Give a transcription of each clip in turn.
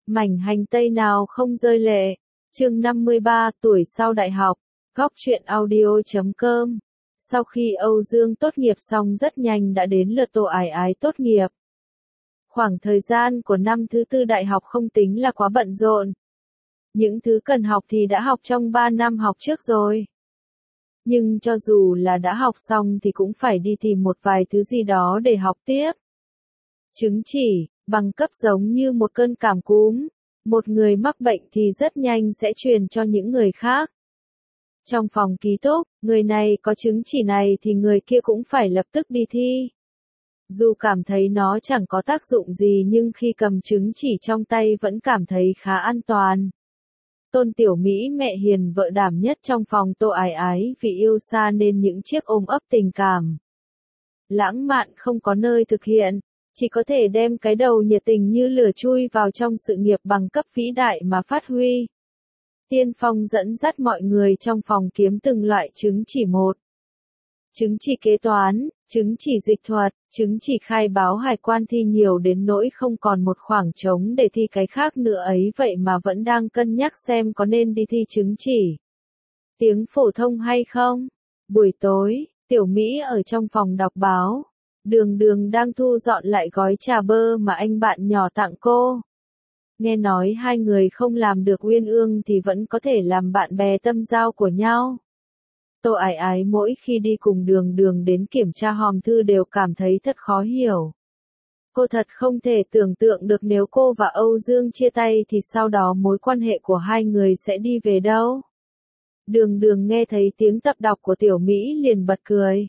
Mảnh hành tây nào không rơi lệ. Chương 53, tuổi sau đại học. Góc truyện audio.com. Sau khi Âu Dương tốt nghiệp xong rất nhanh đã đến lượt Tô Ái Ái tốt nghiệp. Khoảng thời gian của năm thứ tư đại học không tính là quá bận rộn. Những thứ cần học thì đã học trong 3 năm học trước rồi. Nhưng cho dù là đã học xong thì cũng phải đi tìm một vài thứ gì đó để học tiếp. Chứng chỉ, bằng cấp giống như một cơn cảm cúm. Một người mắc bệnh thì rất nhanh sẽ truyền cho những người khác. Trong phòng ký túc, người này có chứng chỉ này thì người kia cũng phải lập tức đi thi. Dù cảm thấy nó chẳng có tác dụng gì nhưng khi cầm chứng chỉ trong tay vẫn cảm thấy khá an toàn. Tôn Tiểu Mỹ mẹ hiền vợ đảm nhất trong phòng Tô Ái Ái vì yêu xa nên những chiếc ôm ấp tình cảm lãng mạn không có nơi thực hiện, chỉ có thể đem cái đầu nhiệt tình như lửa chui vào trong sự nghiệp bằng cấp vĩ đại mà phát huy. Tiên phong dẫn dắt mọi người trong phòng kiếm từng loại chứng chỉ một. Chứng chỉ kế toán, chứng chỉ dịch thuật, chứng chỉ khai báo hải quan thi nhiều đến nỗi không còn một khoảng trống để thi cái khác nữa ấy vậy mà vẫn đang cân nhắc xem có nên đi thi chứng chỉ tiếng phổ thông hay không. Buổi tối, Tiểu Mỹ ở trong phòng đọc báo. Đường Đường đang thu dọn lại gói trà bơ mà anh bạn nhỏ tặng cô. Nghe nói hai người không làm được uyên ương thì vẫn có thể làm bạn bè tâm giao của nhau. Tô Ái Ái mỗi khi đi cùng Đường Đường đến kiểm tra hòm thư đều cảm thấy thật khó hiểu. Cô thật không thể tưởng tượng được nếu cô và Âu Dương chia tay thì sau đó mối quan hệ của hai người sẽ đi về đâu. Đường Đường nghe thấy tiếng tập đọc của Tiểu Mỹ liền bật cười.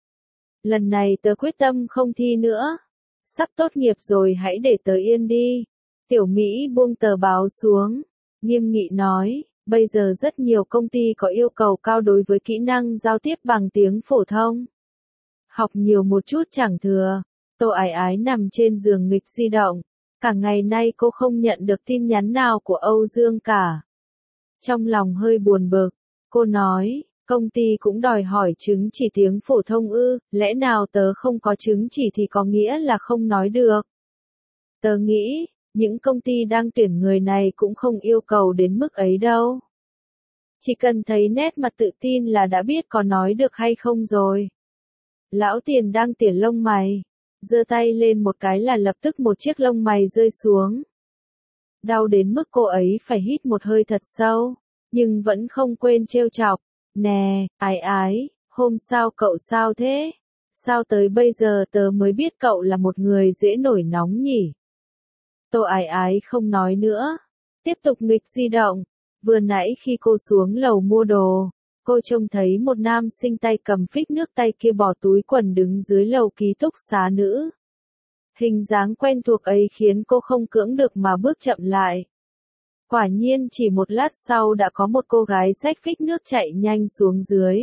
Lần này tớ quyết tâm không thi nữa. Sắp tốt nghiệp rồi hãy để tớ yên đi. Tiểu Mỹ buông tờ báo xuống, nghiêm nghị nói, bây giờ rất nhiều công ty có yêu cầu cao đối với kỹ năng giao tiếp bằng tiếng phổ thông. Học nhiều một chút chẳng thừa. Tô Ái Ái nằm trên giường nghịch di động. Cả ngày nay cô không nhận được tin nhắn nào của Âu Dương cả. Trong lòng hơi buồn bực, cô nói, công ty cũng đòi hỏi chứng chỉ tiếng phổ thông ư, lẽ nào tớ không có chứng chỉ thì có nghĩa là không nói được. Tớ nghĩ, những công ty đang tuyển người này cũng không yêu cầu đến mức ấy đâu. Chỉ cần thấy nét mặt tự tin là đã biết có nói được hay không rồi. Lão Tiền đang tỉa lông mày, giơ tay lên một cái là lập tức một chiếc lông mày rơi xuống. Đau đến mức cô ấy phải hít một hơi thật sâu, nhưng vẫn không quên trêu chọc. Nè, Ái Ái, hôm sau cậu sao thế? Sao tới bây giờ tớ mới biết cậu là một người dễ nổi nóng nhỉ? Tô Ái Ái không nói nữa, tiếp tục nghịch di động. Vừa nãy khi cô xuống lầu mua đồ, cô trông thấy một nam sinh tay cầm phích nước tay kia bỏ túi quần đứng dưới lầu ký túc xá nữ. Hình dáng quen thuộc ấy khiến cô không cưỡng được mà bước chậm lại. Quả nhiên chỉ một lát sau đã có một cô gái xách phích nước chạy nhanh xuống dưới.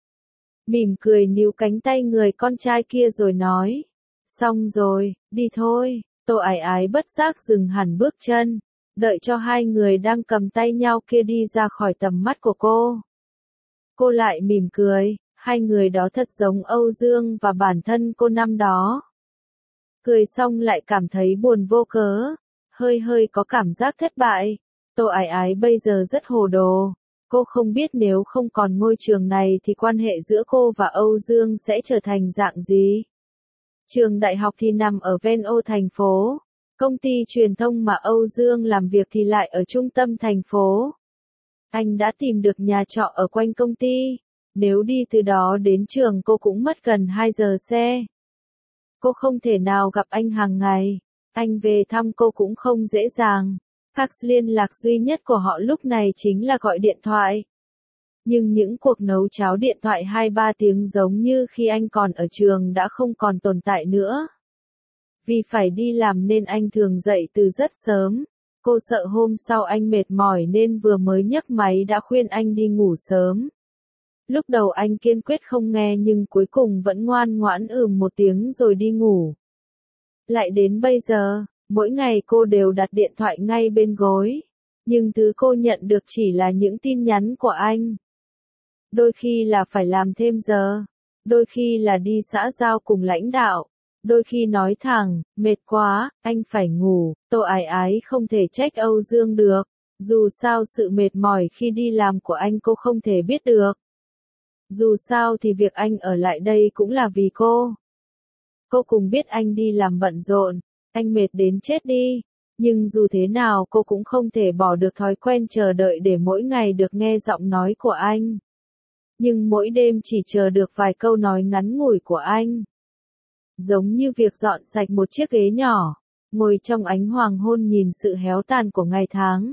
Mỉm cười níu cánh tay người con trai kia rồi nói, xong rồi, đi thôi. Tô Ái Ái bất giác dừng hẳn bước chân, đợi cho hai người đang cầm tay nhau kia đi ra khỏi tầm mắt của cô. Cô lại mỉm cười, hai người đó thật giống Âu Dương và bản thân cô năm đó. Cười xong lại cảm thấy buồn vô cớ, hơi có cảm giác thất bại. Tô Ái Ái bây giờ rất hồ đồ. Cô không biết nếu không còn ngôi trường này thì quan hệ giữa cô và Âu Dương sẽ trở thành dạng gì. Trường đại học thì nằm ở ven ô thành phố. Công ty truyền thông mà Âu Dương làm việc thì lại ở trung tâm thành phố. Anh đã tìm được nhà trọ ở quanh công ty. Nếu đi từ đó đến trường cô cũng mất gần 2 giờ xe. Cô không thể nào gặp anh hàng ngày. Anh về thăm cô cũng không dễ dàng. Cách liên lạc duy nhất của họ lúc này chính là gọi điện thoại. Nhưng những cuộc nấu cháo điện thoại 2-3 tiếng giống như khi anh còn ở trường đã không còn tồn tại nữa. Vì phải đi làm nên anh thường dậy từ rất sớm. Cô sợ hôm sau anh mệt mỏi nên vừa mới nhấc máy đã khuyên anh đi ngủ sớm. Lúc đầu anh kiên quyết không nghe nhưng cuối cùng vẫn ngoan ngoãn một tiếng rồi đi ngủ. Lại đến bây giờ, mỗi ngày cô đều đặt điện thoại ngay bên gối. Nhưng thứ cô nhận được chỉ là những tin nhắn của anh. Đôi khi là phải làm thêm giờ, đôi khi là đi xã giao cùng lãnh đạo, Đôi khi nói thẳng, mệt quá, anh phải ngủ, Tô Ái Ái không thể trách Âu Dương được. Dù sao sự mệt mỏi khi đi làm của anh cô không thể biết được. Dù sao thì việc anh ở lại đây cũng là vì cô. Cô cùng biết anh đi làm bận rộn, anh mệt đến chết đi. Nhưng dù thế nào cô cũng không thể bỏ được thói quen chờ đợi để mỗi ngày được nghe giọng nói của anh. Nhưng mỗi đêm chỉ chờ được vài câu nói ngắn ngủi của anh. Giống như việc dọn sạch một chiếc ghế nhỏ, ngồi trong ánh hoàng hôn nhìn sự héo tàn của ngày tháng.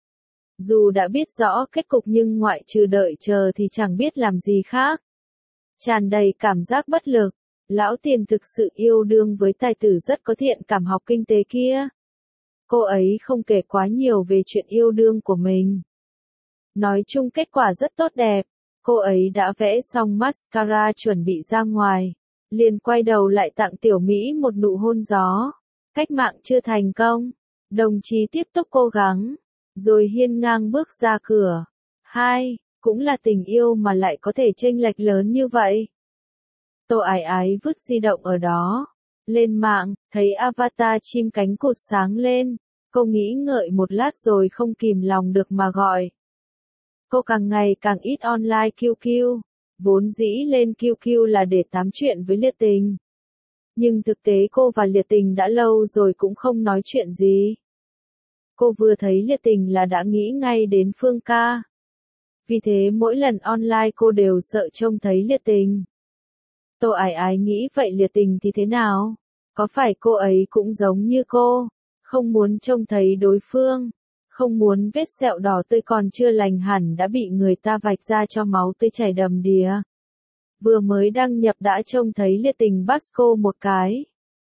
Dù đã biết rõ kết cục nhưng ngoại trừ đợi chờ thì chẳng biết làm gì khác. Tràn đầy cảm giác bất lực, Lão Tiền thực sự yêu đương với tài tử rất có thiện cảm học kinh tế kia. Cô ấy không kể quá nhiều về chuyện yêu đương của mình. Nói chung kết quả rất tốt đẹp, cô ấy đã vẽ xong mascara chuẩn bị ra ngoài, liền quay đầu lại tặng Tiểu Mỹ một nụ hôn gió. Cách mạng chưa thành công, đồng chí tiếp tục cố gắng, rồi hiên ngang bước ra cửa. Cũng là tình yêu mà lại có thể chênh lệch lớn như vậy. Tô Ái Ái vứt di động ở đó, lên mạng, thấy avatar chim cánh cụt sáng lên, cô nghĩ ngợi một lát rồi không kìm lòng được mà gọi. Cô càng ngày càng ít online QQ, vốn dĩ lên QQ là để tám chuyện với Liệt Tình. Nhưng thực tế cô và Liệt Tình đã lâu rồi cũng không nói chuyện gì. Cô vừa thấy Liệt Tình là đã nghĩ ngay đến Phương Ca. Vì thế mỗi lần online cô đều sợ trông thấy Liệt Tình. Tô Ái Ái nghĩ vậy Liệt Tình thì thế nào? Có phải cô ấy cũng giống như cô, không muốn trông thấy đối phương, không muốn vết sẹo đỏ tươi còn chưa lành hẳn đã bị người ta vạch ra cho máu tươi chảy đầm đìa. Vừa mới đăng nhập đã trông thấy Liệt Tình bắt cô một cái.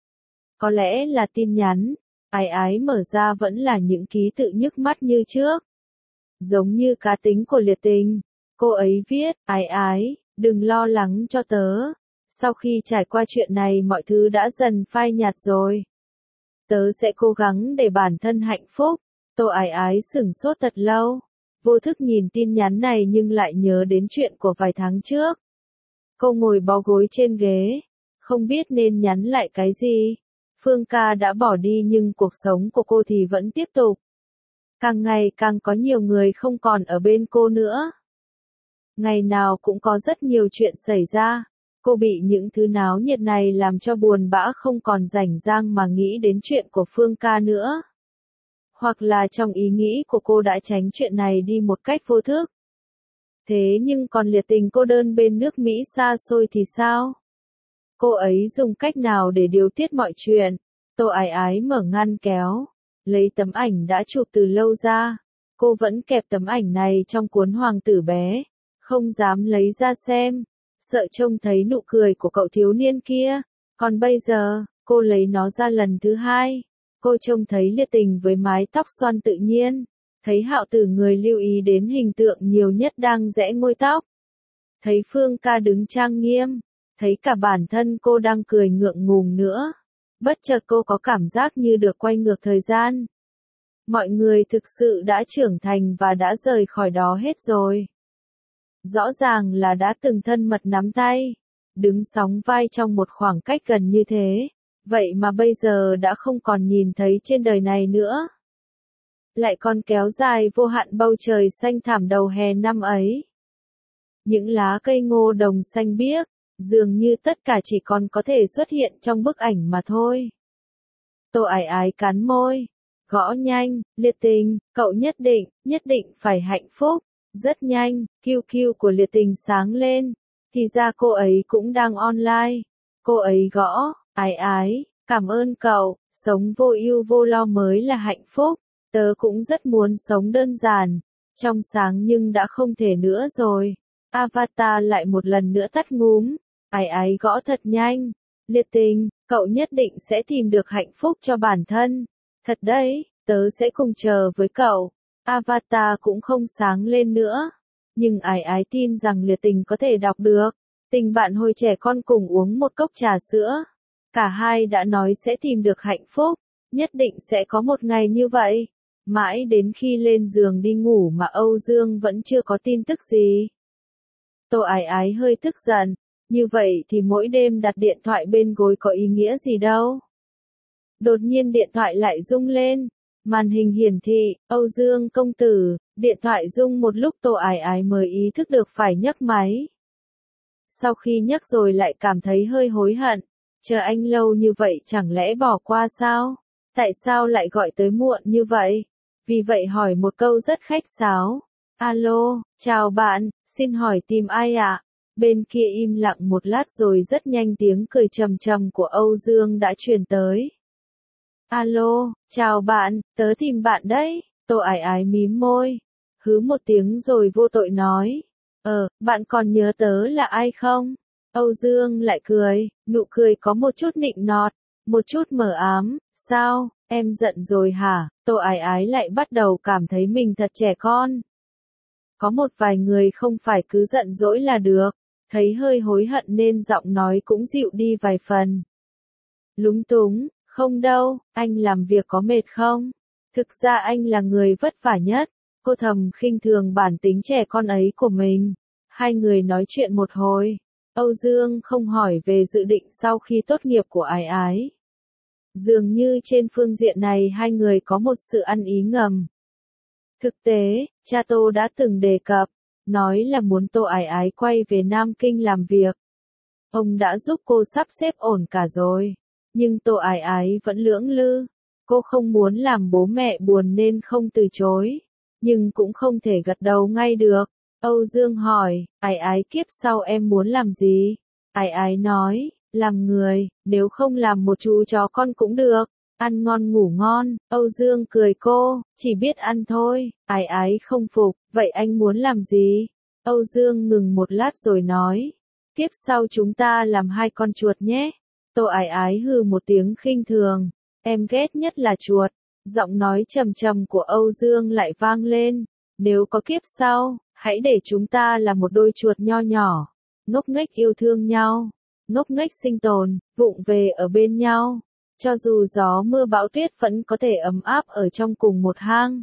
Có lẽ là tin nhắn, Ái Ái mở ra vẫn là những ký tự nhức mắt như trước. Giống như cá tính của Liệt Tình, cô ấy viết, Ái Ái, đừng lo lắng cho tớ. Sau khi trải qua chuyện này mọi thứ đã dần phai nhạt rồi. Tớ sẽ cố gắng để bản thân hạnh phúc. Tô Ái Ái sửng sốt thật lâu. Vô thức nhìn tin nhắn này nhưng lại nhớ đến chuyện của vài tháng trước. Cô ngồi bó gối trên ghế, không biết nên nhắn lại cái gì. Phương Ca đã bỏ đi nhưng cuộc sống của cô thì vẫn tiếp tục. Càng ngày càng có nhiều người không còn ở bên cô nữa. Ngày nào cũng có rất nhiều chuyện xảy ra. Cô bị những thứ náo nhiệt này làm cho buồn bã không còn rảnh rang mà nghĩ đến chuyện của Phương Ca nữa. Hoặc là trong ý nghĩ của cô đã tránh chuyện này đi một cách vô thức. Thế nhưng còn Liệt Tình cô đơn bên nước Mỹ xa xôi thì sao? Cô ấy dùng cách nào để điều tiết mọi chuyện? Tô Ái Ái mở ngăn kéo, lấy tấm ảnh đã chụp từ lâu ra. Cô vẫn kẹp tấm ảnh này trong cuốn hoàng tử bé, không dám lấy ra xem, sợ trông thấy nụ cười của cậu thiếu niên kia. Còn bây giờ, cô lấy nó ra lần thứ hai. Cô trông thấy Liệt Tình với mái tóc xoăn tự nhiên. Thấy Hạo Tử người lưu ý đến hình tượng nhiều nhất đang giãy ngôi tóc. Thấy Phương Ca đứng trang nghiêm. Thấy cả bản thân cô đang cười ngượng ngùng nữa. Bất chợt cô có cảm giác như được quay ngược thời gian. Mọi người thực sự đã trưởng thành và đã rời khỏi đó hết rồi. Rõ ràng là đã từng thân mật nắm tay, đứng sóng vai trong một khoảng cách gần như thế. Vậy mà bây giờ đã không còn nhìn thấy trên đời này nữa. Lại còn kéo dài vô hạn bầu trời xanh thẳm đầu hè năm ấy. Những lá cây ngô đồng xanh biếc, dường như tất cả chỉ còn có thể xuất hiện trong bức ảnh mà thôi. Tô Ái Ái cắn môi, gõ nhanh, Liệt Tình, cậu nhất định phải hạnh phúc. Rất nhanh, QQ của Liệt Tình sáng lên, thì ra cô ấy cũng đang online. Cô ấy gõ, Ái Ái, cảm ơn cậu, sống vô ưu vô lo mới là hạnh phúc. Tớ cũng rất muốn sống đơn giản, trong sáng nhưng đã không thể nữa rồi. Avatar lại một lần nữa tắt ngúm. Ái Ái gõ thật nhanh. Liệt Tình, cậu nhất định sẽ tìm được hạnh phúc cho bản thân. Thật đấy, tớ sẽ cùng chờ với cậu. Avatar cũng không sáng lên nữa. Nhưng Ái Ái tin rằng Liệt Tình có thể đọc được. Tình bạn hồi trẻ con cùng uống một cốc trà sữa. Cả hai đã nói sẽ tìm được hạnh phúc. Nhất định sẽ có một ngày như vậy. Mãi đến khi lên giường đi ngủ mà Âu Dương vẫn chưa có tin tức gì. Tô Ái Ái hơi tức giận. Như vậy thì mỗi đêm đặt điện thoại bên gối có ý nghĩa gì đâu. Đột nhiên điện thoại lại rung lên. Màn hình hiển thị, Âu Dương công tử, điện thoại rung một lúc Tô Ái Ái mới ý thức được phải nhấc máy. Sau khi nhấc rồi lại cảm thấy hơi hối hận. Chờ anh lâu như vậy chẳng lẽ bỏ qua sao? Tại sao lại gọi tới muộn như vậy? Vì vậy hỏi một câu rất khách sáo. Alo, chào bạn, xin hỏi tìm ai ạ? Bên kia im lặng một lát rồi rất nhanh tiếng cười trầm trầm của Âu Dương đã truyền tới. Alo, chào bạn, tớ tìm bạn đấy. Tô Ái Ái mím môi. Hứ một tiếng rồi vô tội nói. Bạn còn nhớ tớ là ai không? Âu Dương lại cười, nụ cười có một chút nịnh nọt, một chút mờ ám. Sao, em giận rồi hả? Tô Ái Ái lại bắt đầu cảm thấy mình thật trẻ con. Có một vài người không phải cứ giận dỗi là được. Thấy hơi hối hận nên giọng nói cũng dịu đi vài phần. Lúng túng, không đâu, anh làm việc có mệt không? Thực ra anh là người vất vả nhất. Cô thầm khinh thường bản tính trẻ con ấy của mình. Hai người nói chuyện một hồi. Âu Dương không hỏi về dự định sau khi tốt nghiệp của Ái Ái. Dường như trên phương diện này hai người có một sự ăn ý ngầm. Thực tế, cha Tô đã từng đề cập, nói là muốn Tô Ái Ái quay về Nam Kinh làm việc. Ông đã giúp cô sắp xếp ổn cả rồi. Nhưng Tô Ái Ái vẫn lưỡng lự. Cô không muốn làm bố mẹ buồn nên không từ chối. Nhưng cũng không thể gật đầu ngay được. Âu Dương hỏi, Ái Ái kiếp sau em muốn làm gì? Ái Ái nói, làm người, nếu không làm một chú chó con cũng được. Ăn ngon ngủ ngon. Âu Dương cười cô, chỉ biết ăn thôi. Ái Ái không phục, vậy anh muốn làm gì? Âu Dương ngừng một lát rồi nói, kiếp sau chúng ta làm hai con chuột nhé. Tô Ái Ái hừ một tiếng khinh thường, em ghét nhất là chuột. Giọng nói trầm trầm của Âu Dương lại vang lên, nếu có kiếp sau, hãy để chúng ta là một đôi chuột nho nhỏ, ngốc nghếch yêu thương nhau, ngốc nghếch sinh tồn, vụng về ở bên nhau. Cho dù gió mưa bão tuyết vẫn có thể ấm áp ở trong cùng một hang.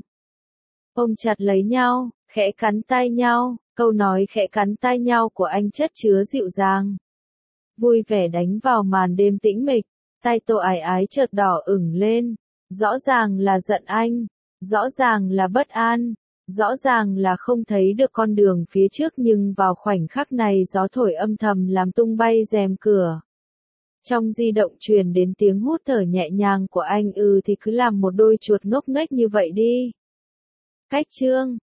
Ôm chặt lấy nhau, khẽ cắn tay nhau, câu nói khẽ cắn tay nhau của anh chất chứa dịu dàng. Vui vẻ đánh vào màn đêm tĩnh mịch, tay Tô Ái Ái chợt đỏ ửng lên. Rõ ràng là giận anh, rõ ràng là bất an, rõ ràng là không thấy được con đường phía trước nhưng vào khoảnh khắc này gió thổi âm thầm làm tung bay rèm cửa. Trong di động truyền đến tiếng hút thở nhẹ nhàng của anh thì cứ làm một đôi chuột ngốc nghếch như vậy đi. Cách chương